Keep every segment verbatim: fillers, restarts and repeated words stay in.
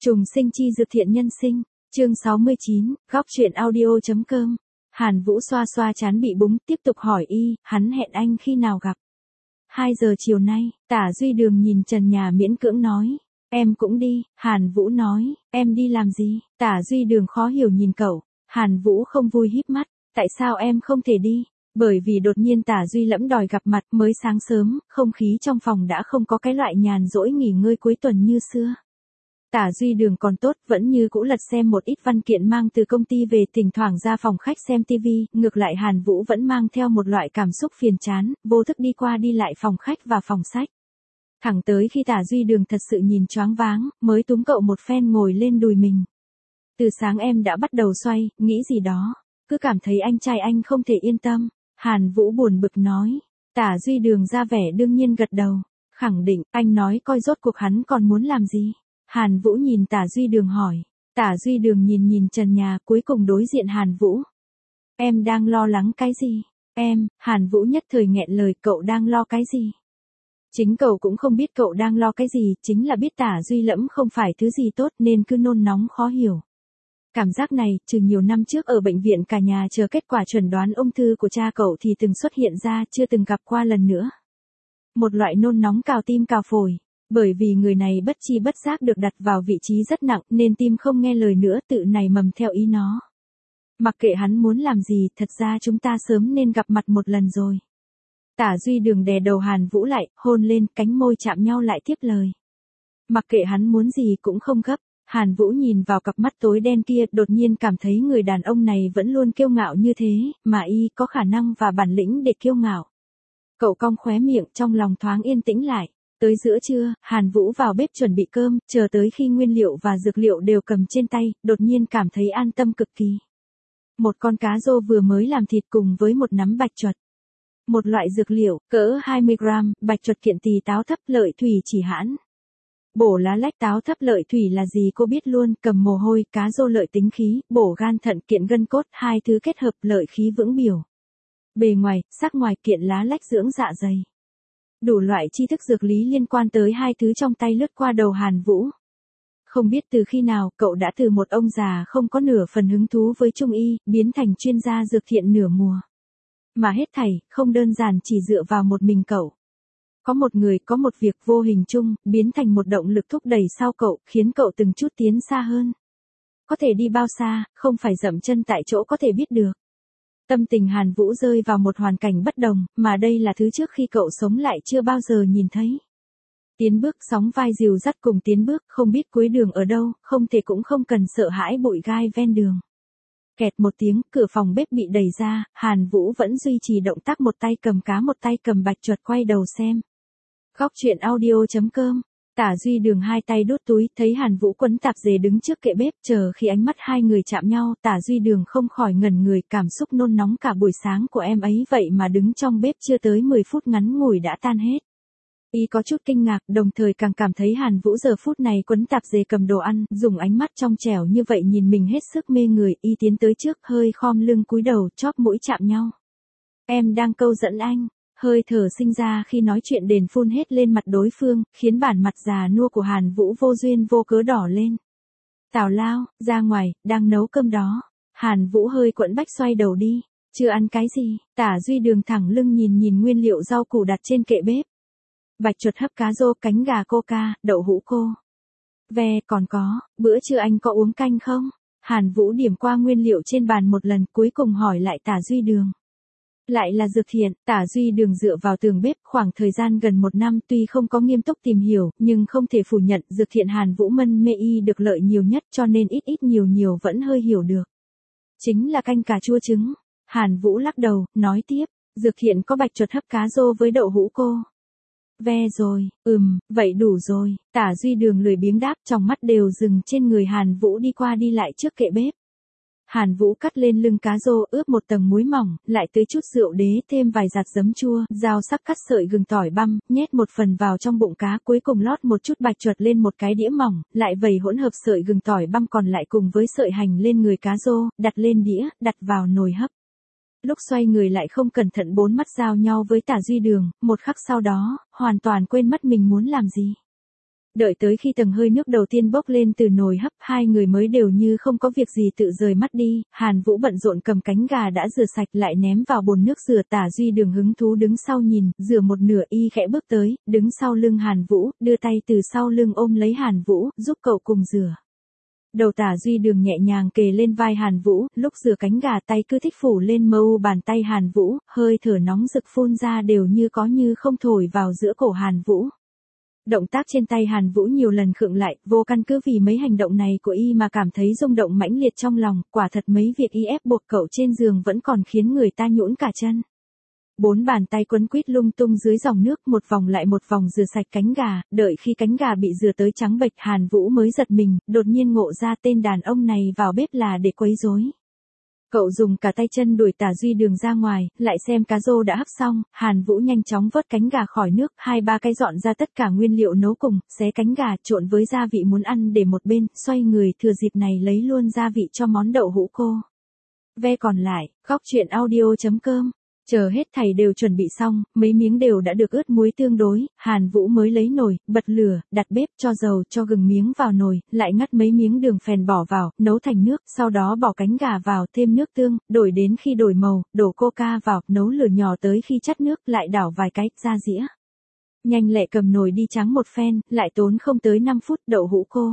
Trùng sinh chi dược thiện nhân sinh, chương sáu mươi chín, góc truyện audio.com. Hàn Vũ xoa xoa trán bị búng, tiếp tục hỏi y, hắn hẹn anh khi nào gặp. Hai giờ chiều nay, Tả Duy Đường nhìn trần nhà miễn cưỡng nói. Em cũng đi, Hàn Vũ nói, em đi làm gì? Tả Duy Đường khó hiểu nhìn cậu, Hàn Vũ không vui híp mắt, tại sao em không thể đi? Bởi vì đột nhiên Tả Duy Lẫm đòi gặp mặt, mới sáng sớm, không khí trong phòng đã không có cái loại nhàn rỗi nghỉ ngơi cuối tuần như xưa. Tả Duy Đường còn tốt, vẫn như cũ lật xem một ít văn kiện mang từ công ty về, thỉnh thoảng ra phòng khách xem tivi, ngược lại Hàn Vũ vẫn mang theo một loại cảm xúc phiền chán, vô thức đi qua đi lại phòng khách và phòng sách. Thẳng tới khi Tả Duy Đường thật sự nhìn choáng váng, mới túm cậu một phen ngồi lên đùi mình. Từ sáng em đã bắt đầu xoay, nghĩ gì đó, cứ cảm thấy anh trai anh không thể yên tâm. Hàn Vũ buồn bực nói. Tả Duy Đường ra vẻ đương nhiên gật đầu, khẳng định, anh nói coi rốt cuộc hắn còn muốn làm gì. Hàn Vũ nhìn Tả Duy Đường hỏi. Tả Duy Đường nhìn nhìn trần nhà, cuối cùng đối diện Hàn Vũ. Em đang lo lắng cái gì? Em, Hàn Vũ nhất thời nghẹn lời, cậu đang lo cái gì? Chính cậu cũng không biết cậu đang lo cái gì, chính là biết Tả Duy Lẫm không phải thứ gì tốt nên cứ nôn nóng khó hiểu. Cảm giác này, trừ nhiều năm trước ở bệnh viện cả nhà chờ kết quả chuẩn đoán ung thư của cha cậu thì từng xuất hiện ra, chưa từng gặp qua lần nữa. Một loại nôn nóng cào tim cào phổi. Bởi vì người này bất chi bất giác được đặt vào vị trí rất nặng nên tim không nghe lời nữa, tự nảy mầm theo ý nó. Mặc kệ hắn muốn làm gì, thật ra chúng ta sớm nên gặp mặt một lần rồi. Tả Duy Đường đè đầu Hàn Vũ lại, hôn lên, cánh môi chạm nhau lại tiếp lời. Mặc kệ hắn muốn gì cũng không gấp. Hàn Vũ nhìn vào cặp mắt tối đen kia, đột nhiên cảm thấy người đàn ông này vẫn luôn kiêu ngạo như thế, mà y có khả năng và bản lĩnh để kiêu ngạo. Cậu cong khóe miệng, trong lòng thoáng yên tĩnh lại. Tới giữa trưa, Hàn Vũ vào bếp chuẩn bị cơm, chờ tới khi nguyên liệu và dược liệu đều cầm trên tay, đột nhiên cảm thấy an tâm cực kỳ. Một con cá rô vừa mới làm thịt cùng với một nắm bạch chuột. Một loại dược liệu, cỡ hai mươi gam, bạch chuột kiện tỳ táo thấp lợi thủy chỉ hãn. Bổ lá lách táo thấp lợi thủy là gì cô biết luôn, cầm mồ hôi, cá rô lợi tính khí, bổ gan thận kiện gân cốt, hai thứ kết hợp lợi khí vững biểu. Bề ngoài, sắc ngoài kiện lá lách dưỡng dạ dày. Đủ loại tri thức dược lý liên quan tới hai thứ trong tay lướt qua đầu Hàn Vũ. Không biết từ khi nào, cậu đã từ một ông già không có nửa phần hứng thú với trung y, biến thành chuyên gia dược thiện nửa mùa. Mà hết thảy, không đơn giản chỉ dựa vào một mình cậu. Có một người, có một việc vô hình chung, biến thành một động lực thúc đẩy sau cậu, khiến cậu từng chút tiến xa hơn. Có thể đi bao xa, không phải dậm chân tại chỗ có thể biết được. Tâm tình Hàn Vũ rơi vào một hoàn cảnh bất đồng, mà đây là thứ trước khi cậu sống lại chưa bao giờ nhìn thấy. Tiến bước sóng vai dìu dắt cùng tiến bước, không biết cuối đường ở đâu, không thể cũng không cần sợ hãi bụi gai ven đường. Kẹt một tiếng, cửa phòng bếp bị đẩy ra, Hàn Vũ vẫn duy trì động tác một tay cầm cá một tay cầm bạch chuột quay đầu xem. Góc truyện audio.com. Tả Duy Đường hai tay đút túi, thấy Hàn Vũ quấn tạp dề đứng trước kệ bếp, chờ khi ánh mắt hai người chạm nhau, Tả Duy Đường không khỏi ngẩn người, cảm xúc nôn nóng cả buổi sáng của em ấy vậy mà đứng trong bếp chưa tới mười phút ngắn ngủi đã tan hết. Y có chút kinh ngạc, đồng thời càng cảm thấy Hàn Vũ giờ phút này quấn tạp dề cầm đồ ăn, dùng ánh mắt trong trẻo như vậy nhìn mình hết sức mê người, y tiến tới trước, hơi khom lưng cúi đầu, chóp mũi chạm nhau. Em đang câu dẫn anh. Hơi thở sinh ra khi nói chuyện đền phun hết lên mặt đối phương, khiến bản mặt già nua của Hàn Vũ vô duyên vô cớ đỏ lên. Tào lao, ra ngoài, đang nấu cơm đó. Hàn Vũ hơi quẫn bách xoay đầu đi. Chưa ăn cái gì? Tả Duy Đường thẳng lưng nhìn nhìn nguyên liệu rau củ đặt trên kệ bếp. Bạch chuột hấp cá rô, cánh gà coca, đậu hũ cô. Ve, còn có, bữa trưa anh có uống canh không? Hàn Vũ điểm qua nguyên liệu trên bàn một lần, cuối cùng hỏi lại Tả Duy Đường. Lại là dược thiện, Tả Duy Đường dựa vào tường bếp khoảng thời gian gần một năm, tuy không có nghiêm túc tìm hiểu, nhưng không thể phủ nhận dược thiện Hàn Vũ mân mê y được lợi nhiều nhất, cho nên ít ít nhiều nhiều vẫn hơi hiểu được. Chính là canh cà chua trứng. Hàn Vũ lắc đầu, nói tiếp, dược thiện có bạch chuột hấp cá rô với đậu hũ cô. Ve rồi, ừm, vậy đủ rồi. Tả Duy Đường lười biếng đáp, trong mắt đều dừng trên người Hàn Vũ đi qua đi lại trước kệ bếp. Hàn Vũ cắt lên lưng cá rô, ướp một tầng muối mỏng, lại tưới chút rượu đế, thêm vài giạt giấm chua, dao sắc cắt sợi gừng tỏi băm, nhét một phần vào trong bụng cá, cuối cùng lót một chút bạch chuột lên một cái đĩa mỏng, lại vẩy hỗn hợp sợi gừng tỏi băm còn lại cùng với sợi hành lên người cá rô, đặt lên đĩa, đặt vào nồi hấp. Lúc xoay người lại không cẩn thận bốn mắt giao nhau với Tả Duy Đường, một khắc sau đó, hoàn toàn quên mất mình muốn làm gì. Đợi tới khi tầng hơi nước đầu tiên bốc lên từ nồi hấp, hai người mới đều như không có việc gì tự rời mắt đi. Hàn Vũ bận rộn cầm cánh gà đã rửa sạch lại ném vào bồn nước rửa. Tả Duy Đường hứng thú đứng sau nhìn, rửa một nửa y khẽ bước tới, đứng sau lưng Hàn Vũ, đưa tay từ sau lưng ôm lấy Hàn Vũ, giúp cậu cùng rửa. Đầu Tả Duy Đường nhẹ nhàng kề lên vai Hàn Vũ, lúc rửa cánh gà tay cứ thích phủ lên mờ u bàn tay Hàn Vũ, hơi thở nóng rực phun ra đều như có như không thổi vào giữa cổ Hàn Vũ. Động tác trên tay Hàn Vũ nhiều lần khựng lại, vô căn cứ vì mấy hành động này của y mà cảm thấy rung động mãnh liệt trong lòng, quả thật mấy việc y ép buộc cậu trên giường vẫn còn khiến người ta nhũn cả chân. Bốn bàn tay quấn quýt lung tung dưới dòng nước, một vòng lại một vòng rửa sạch cánh gà, đợi khi cánh gà bị rửa tới trắng bệch, Hàn Vũ mới giật mình, đột nhiên ngộ ra tên đàn ông này vào bếp là để quấy rối. Cậu dùng cả tay chân đuổi Tả Duy Đường ra ngoài, lại xem cá rô đã hấp xong, Hàn Vũ nhanh chóng vớt cánh gà khỏi nước, hai ba cái dọn ra tất cả nguyên liệu nấu cùng, xé cánh gà trộn với gia vị muốn ăn để một bên, xoay người thừa dịp này lấy luôn gia vị cho món đậu hũ cô. Ve còn lại, góc truyện audio chấm com. Chờ hết thảy đều chuẩn bị xong, mấy miếng đều đã được ướt muối tương đối, Hàn Vũ mới lấy nồi, bật lửa, đặt bếp, cho dầu, cho gừng miếng vào nồi, lại ngắt mấy miếng đường phèn bỏ vào, nấu thành nước, sau đó bỏ cánh gà vào, thêm nước tương, đổi đến khi đổi màu, đổ coca vào, nấu lửa nhỏ tới khi chắt nước, lại đảo vài cái, ra dĩa. Nhanh lẹ cầm nồi đi tráng một phen, lại tốn không tới năm phút, đậu hũ cô.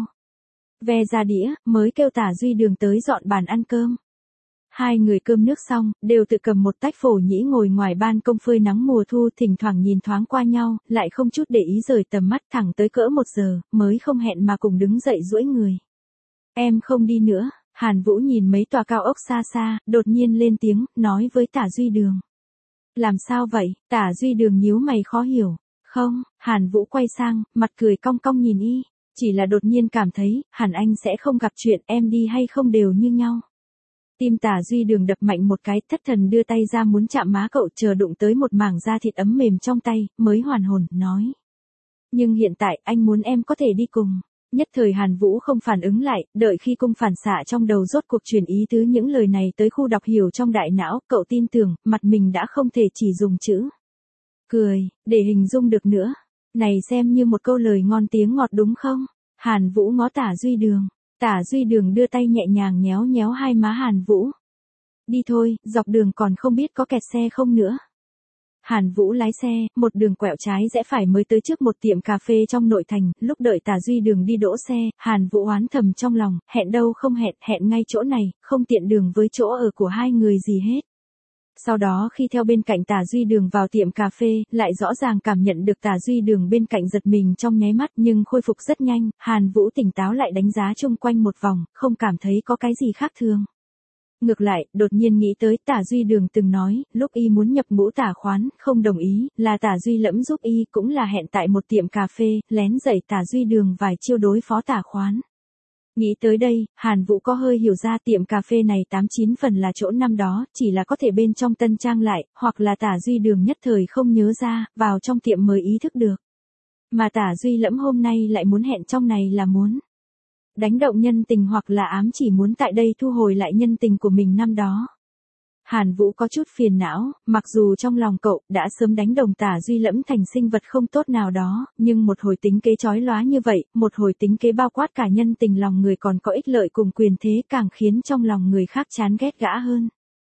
Ve ra đĩa, mới kêu Tả Duy Đường tới dọn bàn ăn cơm. Hai người cơm nước xong, đều tự cầm một tách phổ nhĩ ngồi ngoài ban công phơi nắng mùa thu, thỉnh thoảng nhìn thoáng qua nhau, lại không chút để ý rời tầm mắt thẳng tới cỡ một giờ, mới không hẹn mà cùng đứng dậy duỗi người. Em không đi nữa, Hàn Vũ nhìn mấy tòa cao ốc xa xa, đột nhiên lên tiếng, nói với Tả Duy Đường. Làm sao vậy? Tả Duy Đường nhíu mày khó hiểu. Không, Hàn Vũ quay sang, mặt cười cong cong nhìn y, chỉ là đột nhiên cảm thấy, hẳn anh sẽ không gặp chuyện, em đi hay không đều như nhau. Tim Tả Duy Đường đập mạnh một cái, thất thần đưa tay ra muốn chạm má cậu, chờ đụng tới một mảng da thịt ấm mềm trong tay, mới hoàn hồn, nói. Nhưng hiện tại, anh muốn em có thể đi cùng. Nhất thời Hàn Vũ không phản ứng lại, đợi khi cung phản xạ trong đầu rốt cuộc truyền ý tứ những lời này tới khu đọc hiểu trong đại não, cậu tin tưởng, mặt mình đã không thể chỉ dùng chữ cười, để hình dung được nữa. Này xem như một câu lời ngon tiếng ngọt đúng không? Hàn Vũ ngó Tả Duy Đường. Tả Duy Đường đưa tay nhẹ nhàng nhéo nhéo hai má Hàn Vũ. Đi thôi, dọc đường còn không biết có kẹt xe không nữa. Hàn Vũ lái xe, một đường quẹo trái rẽ phải mới tới trước một tiệm cà phê trong nội thành, lúc đợi Tả Duy Đường đi đỗ xe, Hàn Vũ oán thầm trong lòng, hẹn đâu không hẹn, hẹn ngay chỗ này, không tiện đường với chỗ ở của hai người gì hết. Sau đó khi theo bên cạnh Tả Duy Đường vào tiệm cà phê, lại rõ ràng cảm nhận được Tả Duy Đường bên cạnh giật mình trong nháy mắt nhưng khôi phục rất nhanh, Hàn Vũ tỉnh táo lại đánh giá chung quanh một vòng, không cảm thấy có cái gì khác thường. Ngược lại, đột nhiên nghĩ tới Tả Duy Đường từng nói, lúc y muốn nhập ngũ tả khoán, không đồng ý, là Tả Duy Lẫm giúp y, cũng là hẹn tại một tiệm cà phê, lén dạy Tả Duy Đường vài chiêu đối phó tả khoán. Nghĩ tới đây, Hàn Vũ có hơi hiểu ra tiệm cà phê này tám chín phần là chỗ năm đó, chỉ là có thể bên trong tân trang lại, hoặc là Tả Duy Đường nhất thời không nhớ ra, vào trong tiệm mới ý thức được. Mà Tả Duy Lẫm hôm nay lại muốn hẹn trong này là muốn đánh động nhân tình hoặc là ám chỉ muốn tại đây thu hồi lại nhân tình của mình năm đó. Hàn Vũ có chút phiền não, mặc dù trong lòng cậu đã sớm đánh đồng Tả Duy Lẫm thành sinh vật không tốt nào đó, nhưng một hồi tính kế chói lóa như vậy, một hồi tính kế bao quát cả nhân tình lòng người còn có ích lợi cùng quyền thế càng khiến trong lòng người khác chán ghét gã hơn.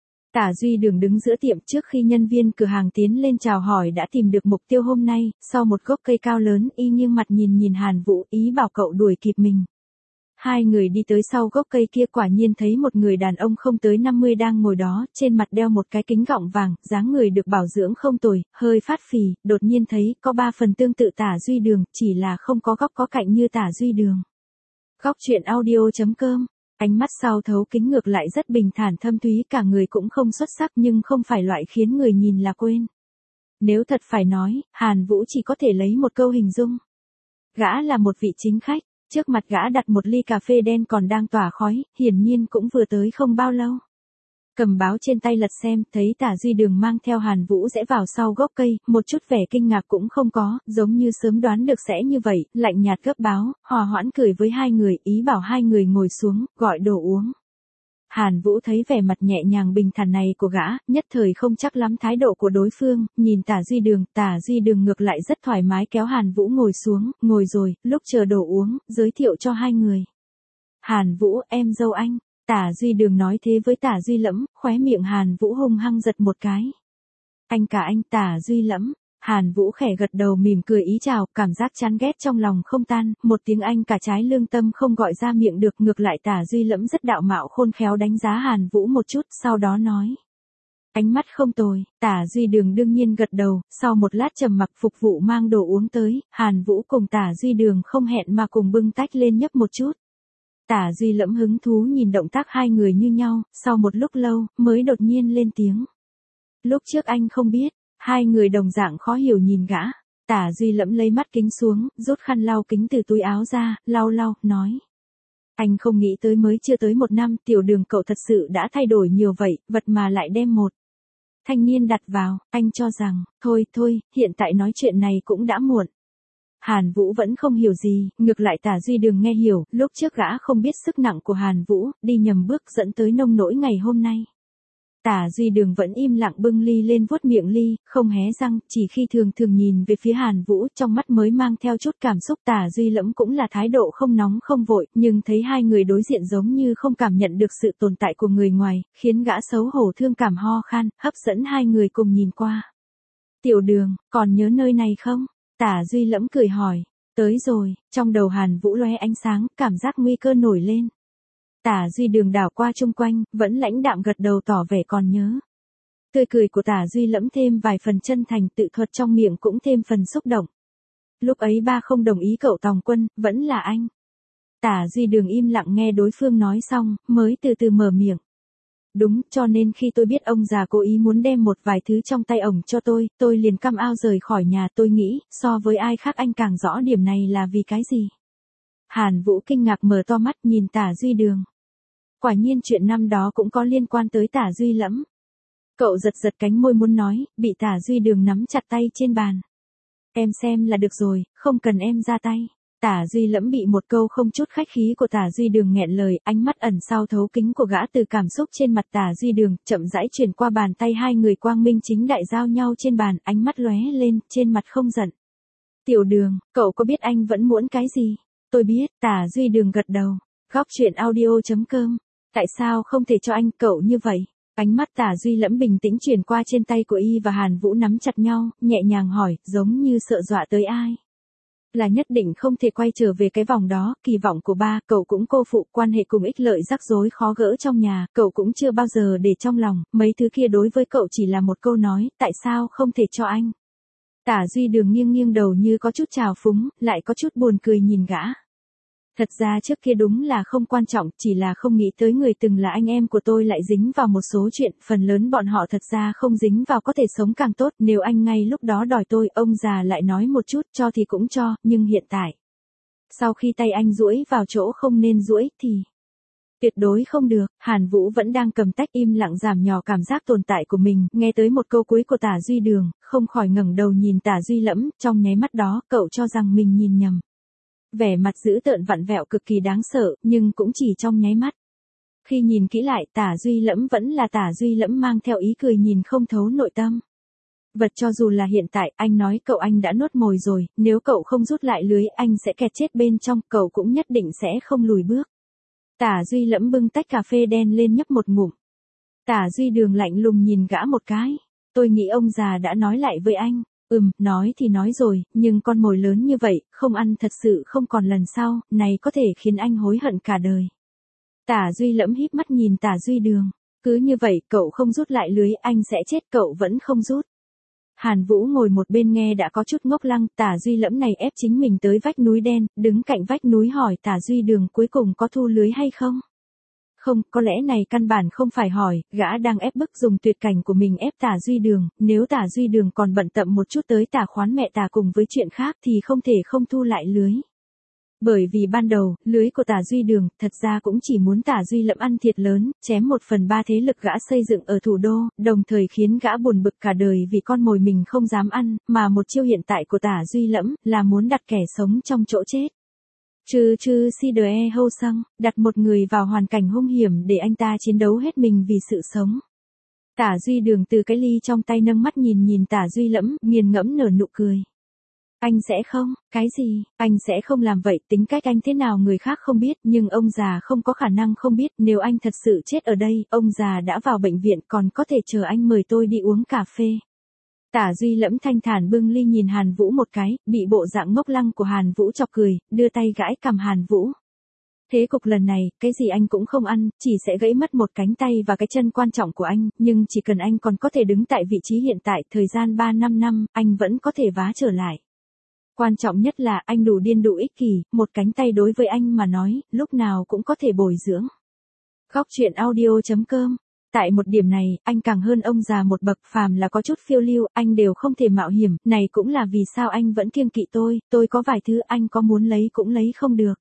Tả Duy Đường đứng giữa tiệm trước khi nhân viên cửa hàng tiến lên chào hỏi đã tìm được mục tiêu hôm nay, sau một gốc cây cao lớn y nghiêng mặt nhìn nhìn Hàn Vũ ý bảo cậu đuổi kịp mình. Hai người đi tới sau gốc cây kia quả nhiên thấy một người đàn ông không tới năm mươi đang ngồi đó, trên mặt đeo một cái kính gọng vàng, dáng người được bảo dưỡng không tồi, hơi phát phì, đột nhiên thấy có ba phần tương tự Tả Duy Đường, chỉ là không có góc có cạnh như Tả Duy Đường. Góc truyện audio chấm com. Ánh mắt sau thấu kính ngược lại rất bình thản thâm thúy, cả người cũng không xuất sắc nhưng không phải loại khiến người nhìn là quên. Nếu thật phải nói, Hàn Vũ chỉ có thể lấy một câu hình dung. Gã là một vị chính khách. Trước mặt gã đặt một ly cà phê đen còn đang tỏa khói, hiển nhiên cũng vừa tới không bao lâu. Cầm báo trên tay lật xem, thấy Tả Duy Đường mang theo Hàn Vũ rẽ vào sau gốc cây, một chút vẻ kinh ngạc cũng không có, giống như sớm đoán được sẽ như vậy, lạnh nhạt gấp báo, hòa hoãn cười với hai người, ý bảo hai người ngồi xuống, gọi đồ uống. Hàn Vũ thấy vẻ mặt nhẹ nhàng bình thản này của gã, nhất thời không chắc lắm thái độ của đối phương, nhìn Tả Duy Đường, Tả Duy Đường ngược lại rất thoải mái kéo Hàn Vũ ngồi xuống, ngồi rồi, lúc chờ đồ uống, giới thiệu cho hai người. Hàn Vũ, em dâu anh. Tả Duy Đường nói thế với Tả Duy Lẫm, khóe miệng Hàn Vũ hung hăng giật một cái. Anh cả anh, Tả Duy Lẫm. Hàn Vũ khẽ gật đầu mỉm cười ý chào, cảm giác chán ghét trong lòng không tan, một tiếng anh cả trái lương tâm không gọi ra miệng được, ngược lại Tả Duy Lẫm rất đạo mạo khôn khéo đánh giá Hàn Vũ một chút, sau đó nói. Ánh mắt không tồi. Tả Duy Đường đương nhiên gật đầu, sau một lát trầm mặc phục vụ mang đồ uống tới, Hàn Vũ cùng Tả Duy Đường không hẹn mà cùng bưng tách lên nhấp một chút. Tả Duy Lẫm hứng thú nhìn động tác hai người như nhau, sau một lúc lâu, mới đột nhiên lên tiếng. Lúc trước anh không biết. Hai người đồng dạng khó hiểu nhìn gã. Tả Duy Lẫm lấy mắt kính xuống, rút khăn lau kính từ túi áo ra, lau lau, nói. Anh không nghĩ tới mới chưa tới một năm, Tiểu Đường cậu thật sự đã thay đổi nhiều vậy, vật mà lại đem một thanh niên đặt vào, anh cho rằng, thôi thôi, hiện tại nói chuyện này cũng đã muộn. Hàn Vũ vẫn không hiểu gì, ngược lại Tả Duy Đường nghe hiểu, lúc trước gã không biết sức nặng của Hàn Vũ, đi nhầm bước dẫn tới nông nỗi ngày hôm nay. Tả Duy Đường vẫn im lặng bưng ly lên vuốt miệng ly, không hé răng, chỉ khi thường thường nhìn về phía Hàn Vũ, trong mắt mới mang theo chút cảm xúc. Tả Duy Lẫm cũng là thái độ không nóng không vội, nhưng thấy hai người đối diện giống như không cảm nhận được sự tồn tại của người ngoài, khiến gã xấu hổ thương cảm ho khan, hấp dẫn hai người cùng nhìn qua. Tiểu Đường, còn nhớ nơi này không? Tả Duy Lẫm cười hỏi. Tới rồi, trong đầu Hàn Vũ lóe ánh sáng, cảm giác nguy cơ nổi lên. Tả Duy Đường đảo qua chung quanh, vẫn lãnh đạm gật đầu tỏ vẻ còn nhớ. Tươi cười của Tả Duy Lẫm thêm vài phần chân thành, tự thuật trong miệng cũng thêm phần xúc động. Lúc ấy ba không đồng ý cậu Tòng Quân, vẫn là anh. Tả Duy Đường im lặng nghe đối phương nói xong, mới từ từ mở miệng. Đúng, cho nên khi tôi biết ông già cố ý muốn đem một vài thứ trong tay ổng cho tôi, tôi liền căm ao rời khỏi nhà. Tôi nghĩ, so với ai khác anh càng rõ điểm này là vì cái gì. Hàn Vũ kinh ngạc mở to mắt nhìn Tả Duy Đường. Quả nhiên chuyện năm đó cũng có liên quan tới Tả Duy Lẫm. Cậu giật giật cánh môi muốn nói, bị Tả Duy Đường nắm chặt tay trên bàn. Em xem là được rồi, không cần em ra tay. Tả Duy Lẫm bị một câu không chút khách khí của Tả Duy Đường nghẹn lời, ánh mắt ẩn sau thấu kính của gã từ cảm xúc trên mặt Tả Duy Đường, chậm rãi chuyển qua bàn tay hai người quang minh chính đại giao nhau trên bàn, ánh mắt lóe lên, trên mặt không giận. Tiểu Đường, cậu có biết anh vẫn muốn cái gì? Tôi biết. Tả Duy Đường gật đầu. Góc truyện audio chấm com. Tại sao không thể cho anh cậu như vậy? Ánh mắt Tả Duy Lẫm bình tĩnh chuyển qua trên tay của y và Hàn Vũ nắm chặt nhau, nhẹ nhàng hỏi, giống như sợ dọa tới ai. Là nhất định không thể quay trở về cái vòng đó, kỳ vọng của ba, cậu cũng cô phụ, quan hệ cùng ích lợi rắc rối khó gỡ trong nhà, cậu cũng chưa bao giờ để trong lòng, mấy thứ kia đối với cậu chỉ là một câu nói, tại sao không thể cho anh? Tả Duy Đường nghiêng nghiêng đầu như có chút trào phúng, lại có chút buồn cười nhìn gã. Thật ra trước kia đúng là không quan trọng, chỉ là không nghĩ tới người từng là anh em của tôi lại dính vào một số chuyện, phần lớn bọn họ thật ra không dính vào có thể sống càng tốt, nếu anh ngay lúc đó đòi tôi, ông già lại nói một chút, cho thì cũng cho, nhưng hiện tại. Sau khi tay anh duỗi vào chỗ không nên duỗi thì. Tuyệt đối không được. Hàn Vũ vẫn đang cầm tách im lặng giảm nhỏ cảm giác tồn tại của mình, nghe tới một câu cuối của Tả Duy Đường, không khỏi ngẩng đầu nhìn Tả Duy Lẫm, trong nháy mắt đó, cậu cho rằng mình nhìn nhầm. Vẻ mặt dữ tợn vặn vẹo cực kỳ đáng sợ, nhưng cũng chỉ trong nháy mắt. Khi nhìn kỹ lại, Tả Duy Lẫm vẫn là Tả Duy Lẫm mang theo ý cười nhìn không thấu nội tâm. Vật cho dù là hiện tại, anh nói cậu anh đã nuốt mồi rồi, nếu cậu không rút lại lưới, anh sẽ kẹt chết bên trong, cậu cũng nhất định sẽ không lùi bước. Tả Duy Lẫm bưng tách cà phê đen lên nhấp một ngụm. Tả Duy Đường lạnh lùng nhìn gã một cái. Tôi nghĩ ông già đã nói lại với anh. Ừm, nói thì nói rồi, nhưng con mồi lớn như vậy, không ăn thật sự không còn lần sau, này có thể khiến anh hối hận cả đời. Tả Duy Lẫm híp mắt nhìn Tả Duy Đường. Cứ như vậy, cậu không rút lại lưới, anh sẽ chết, cậu vẫn không rút. Hàn Vũ ngồi một bên nghe đã có chút ngốc lăng, Tả Duy Lẫm này ép chính mình tới vách núi đen, đứng cạnh vách núi hỏi Tả Duy Đường cuối cùng có thu lưới hay không? Không, có lẽ này căn bản không phải hỏi, gã đang ép bức dùng tuyệt cảnh của mình ép Tả Duy Đường, nếu Tả Duy Đường còn bận tâm một chút tới Tả khoán mẹ Tả cùng với chuyện khác thì không thể không thu lại lưới. Bởi vì ban đầu, lưới của Tả Duy Đường, thật ra cũng chỉ muốn Tả Duy Lẫm ăn thiệt lớn, chém một phần ba thế lực gã xây dựng ở thủ đô, đồng thời khiến gã buồn bực cả đời vì con mồi mình không dám ăn, mà một chiêu hiện tại của Tả Duy Lẫm, là muốn đặt kẻ sống trong chỗ chết. Trừ trừ si de hâu xăng, đặt một người vào hoàn cảnh hung hiểm để anh ta chiến đấu hết mình vì sự sống. Tả Duy Đường từ cái ly trong tay nâng mắt nhìn nhìn Tả Duy Lẫm, nghiền ngẫm nở nụ cười. Anh sẽ không, cái gì, anh sẽ không làm vậy, tính cách anh thế nào người khác không biết, nhưng ông già không có khả năng không biết, nếu anh thật sự chết ở đây, ông già đã vào bệnh viện còn có thể chờ anh mời tôi đi uống cà phê. Tả Duy Lẫm thanh thản bưng ly nhìn Hàn Vũ một cái, bị bộ dạng ngốc lăng của Hàn Vũ chọc cười, đưa tay gãi cằm Hàn Vũ. Thế cục lần này, cái gì anh cũng không ăn, chỉ sẽ gãy mất một cánh tay và cái chân quan trọng của anh, nhưng chỉ cần anh còn có thể đứng tại vị trí hiện tại, thời gian ba năm năm, anh vẫn có thể vá trở lại. Quan trọng nhất là anh đủ điên đủ ích kỷ, một cánh tay đối với anh mà nói, lúc nào cũng có thể bồi dưỡng. Góc truyện audio chấm com. Tại một điểm này, anh càng hơn ông già một bậc, phàm là có chút phiêu lưu, anh đều không thể mạo hiểm, này cũng là vì sao anh vẫn kiêng kỵ tôi, tôi có vài thứ anh có muốn lấy cũng lấy không được.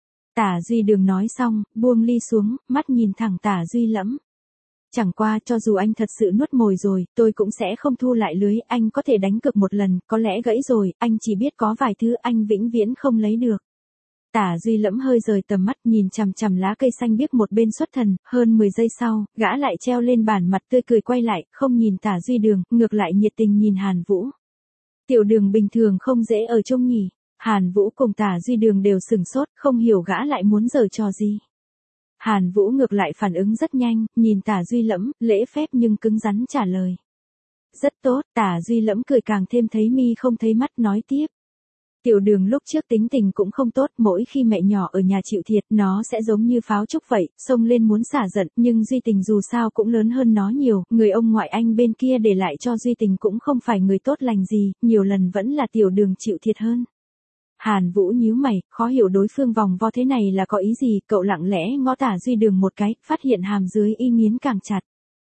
Tả Duy Đường nói xong, buông ly xuống, mắt nhìn thẳng Tả Duy Lẫm. Chẳng qua cho dù anh thật sự nuốt mồi rồi, tôi cũng sẽ không thu lại lưới, anh có thể đánh cược một lần, có lẽ gãy rồi, anh chỉ biết có vài thứ anh vĩnh viễn không lấy được. Tả Duy Lẫm hơi rời tầm mắt nhìn chằm chằm lá cây xanh biếc một bên xuất thần, hơn mười giây sau, gã lại treo lên bàn mặt tươi cười quay lại, không nhìn Tả Duy Đường, ngược lại nhiệt tình nhìn Hàn Vũ. Tiểu Đường bình thường không dễ ở chung nhỉ. Hàn Vũ cùng Tả Duy Đường đều sừng sốt, không hiểu gã lại muốn giở trò gì. Hàn Vũ ngược lại phản ứng rất nhanh, nhìn Tả Duy Lẫm, lễ phép nhưng cứng rắn trả lời. Rất tốt, Tả Duy Lẫm cười càng thêm thấy mi không thấy mắt nói tiếp. Tiểu Đường lúc trước tính tình cũng không tốt, mỗi khi mẹ nhỏ ở nhà chịu thiệt, nó sẽ giống như pháo trúc vậy, xông lên muốn xả giận, nhưng Duy Tình dù sao cũng lớn hơn nó nhiều, người ông ngoại anh bên kia để lại cho Duy Tình cũng không phải người tốt lành gì, nhiều lần vẫn là Tiểu Đường chịu thiệt hơn. Hàn Vũ nhíu mày, khó hiểu đối phương vòng vo thế này là có ý gì, cậu lặng lẽ ngó Tả Duy Đường một cái, phát hiện hàm dưới y nghiến càng chặt.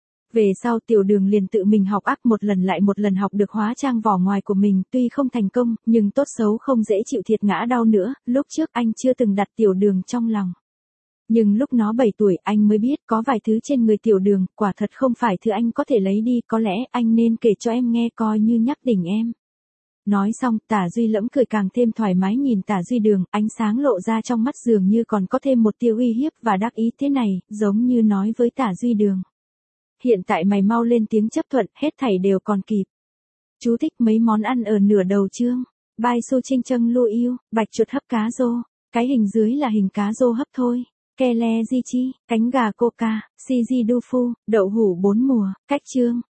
Về sau Tiểu Đường liền tự mình học ác một lần lại một lần học được hóa trang vỏ ngoài của mình, tuy không thành công, nhưng tốt xấu không dễ chịu thiệt ngã đau nữa, lúc trước anh chưa từng đặt Tiểu Đường trong lòng. Nhưng lúc nó bảy tuổi anh mới biết có vài thứ trên người Tiểu Đường, quả thật không phải thứ anh có thể lấy đi, có lẽ anh nên kể cho em nghe coi như nhắc tỉnh em. Nói xong, Tả Duy Lẫm cười càng thêm thoải mái nhìn Tả Duy Đường, ánh sáng lộ ra trong mắt dường như còn có thêm một tia uy hiếp và đắc ý thế này, giống như nói với Tả Duy Đường. Hiện tại mày mau lên tiếng chấp thuận, hết thảy đều còn kịp. Chú thích mấy món ăn ở nửa đầu chương. Bai su chinh châng lu yêu, bạch chuột hấp cá rô. Cái hình dưới là hình cá rô hấp thôi. Ke le di chi, cánh gà coca, si di du phu, đậu hủ bốn mùa, cách chương.